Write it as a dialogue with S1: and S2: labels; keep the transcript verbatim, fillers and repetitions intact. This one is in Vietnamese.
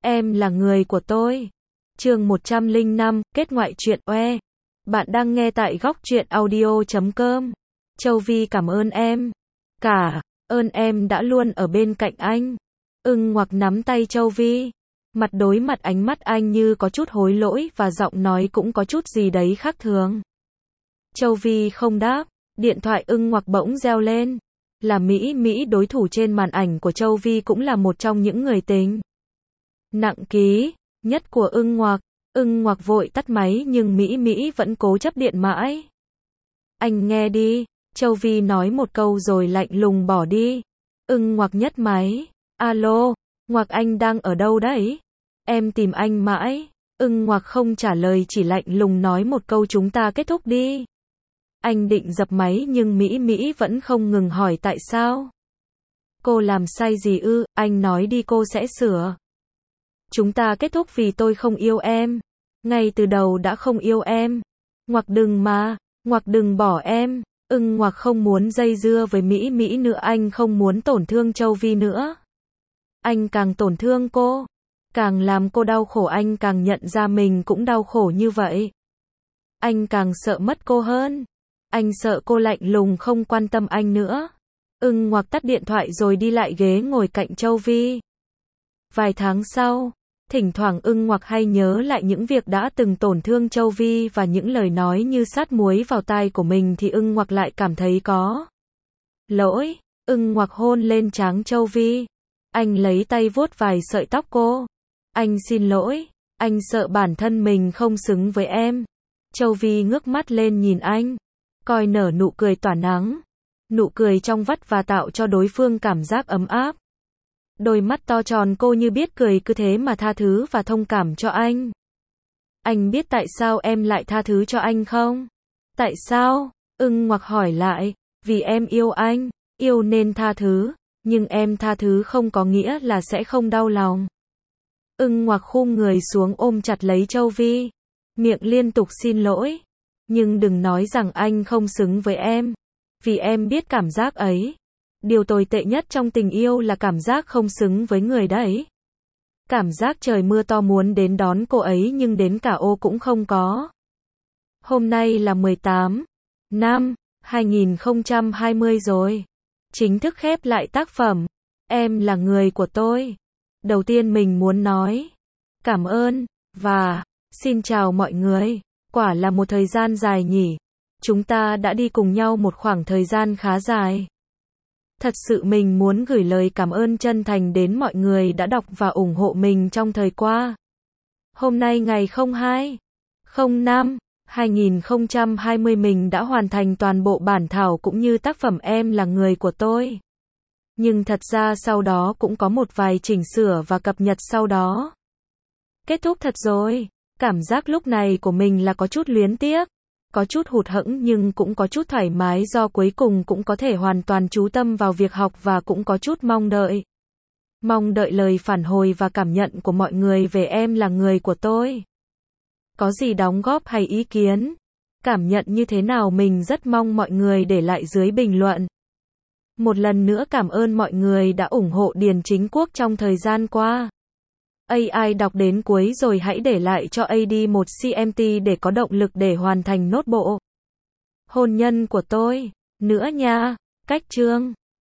S1: Em là người của tôi. Chương một trăm lẻ năm, kết ngoại truyện oe. Bạn đang nghe tại góc truyện audio chấm com. Châu Vi cảm ơn em. Cả ơn em đã luôn ở bên cạnh anh. Ưng Ngoặc nắm tay Châu Vi. Mặt đối mặt ánh mắt anh như có chút hối lỗi và giọng nói cũng có chút gì đấy khác thường. Châu Vi không đáp. Điện thoại Ưng Ngoặc bỗng reo lên. Là Mỹ Mỹ, đối thủ trên màn ảnh của Châu Vi, cũng là một trong những người tình nặng ký nhất của Ưng Ngoặc. Ưng Ngoặc vội tắt máy nhưng Mỹ Mỹ vẫn cố chấp điện mãi. Anh nghe đi, Châu Vi nói một câu rồi lạnh lùng bỏ đi. Ưng Ngoặc nhấc máy. Alo, Ngoặc anh đang ở đâu đấy? Em tìm anh mãi. Ưng Ngoặc không trả lời, chỉ lạnh lùng nói một câu, chúng ta kết thúc đi. Anh định dập máy nhưng Mỹ Mỹ vẫn không ngừng hỏi tại sao. Cô làm sai gì ư? Anh nói đi, cô sẽ sửa. Chúng ta kết thúc vì tôi không yêu em. Ngay từ đầu đã không yêu em. Ngoặc đừng mà, Ngoặc đừng bỏ em. Ưng Ngoặc không muốn dây dưa với Mỹ Mỹ nữa, anh không muốn tổn thương Châu Vi nữa. Anh càng tổn thương cô, càng làm cô đau khổ, anh càng nhận ra mình cũng đau khổ như vậy. Anh càng sợ mất cô hơn. Anh sợ cô lạnh lùng không quan tâm anh nữa. Ưng Ngoặc tắt điện thoại rồi đi lại ghế ngồi cạnh Châu Vi. Vài tháng sau, thỉnh thoảng Ưng Ngoặc hay nhớ lại những việc đã từng tổn thương Châu Vi và những lời nói như sát muối vào tai của mình thì Ưng Ngoặc lại cảm thấy có lỗi. Ưng Ngoặc hôn lên trán Châu Vi. Anh lấy tay vuốt vài sợi tóc cô. Anh xin lỗi, anh sợ bản thân mình không xứng với em. Châu Vi ngước mắt lên nhìn anh, coi nở nụ cười tỏa nắng. Nụ cười trong vắt và tạo cho đối phương cảm giác ấm áp. Đôi mắt to tròn cô như biết cười, cứ thế mà tha thứ và thông cảm cho anh. Anh biết tại sao em lại tha thứ cho anh không? Tại sao? Ưng Ngoặc hỏi lại. Vì em yêu anh, yêu nên tha thứ, nhưng em tha thứ không có nghĩa là sẽ không đau lòng. Ưng Ngoặc khum người xuống ôm chặt lấy Châu Vi, miệng liên tục xin lỗi. Nhưng đừng nói rằng anh không xứng với em, vì em biết cảm giác ấy. Điều tồi tệ nhất trong tình yêu là cảm giác không xứng với người đấy. Cảm giác trời mưa to muốn đến đón cô ấy nhưng đến cả ô cũng không có. Hôm nay là mười tám năm hai nghìn không trăm hai mươi rồi. Chính thức khép lại tác phẩm Em là người của tôi. Đầu tiên mình muốn nói cảm ơn và xin chào mọi người. Quả là một thời gian dài nhỉ. Chúng ta đã đi cùng nhau một khoảng thời gian khá dài. Thật sự mình muốn gửi lời cảm ơn chân thành đến mọi người đã đọc và ủng hộ mình trong thời qua. Hôm nay ngày không hai không năm hai nghìn không trăm hai mươi mình đã hoàn thành toàn bộ bản thảo cũng như tác phẩm Em là người của tôi. Nhưng thật ra sau đó cũng có một vài chỉnh sửa và cập nhật sau đó. Kết thúc thật rồi. Cảm giác lúc này của mình là có chút luyến tiếc, có chút hụt hẫng nhưng cũng có chút thoải mái do cuối cùng cũng có thể hoàn toàn chú tâm vào việc học và cũng có chút mong đợi. Mong đợi lời phản hồi và cảm nhận của mọi người về Em là người của tôi. Có gì đóng góp hay ý kiến, cảm nhận như thế nào mình rất mong mọi người để lại dưới bình luận. Một lần nữa cảm ơn mọi người đã ủng hộ Điền Chính Quốc trong thời gian qua. a i đọc đến cuối rồi hãy để lại cho a đê một comment để có động lực để hoàn thành nốt bộ hôn nhân của tôi nữa nha. Cách chương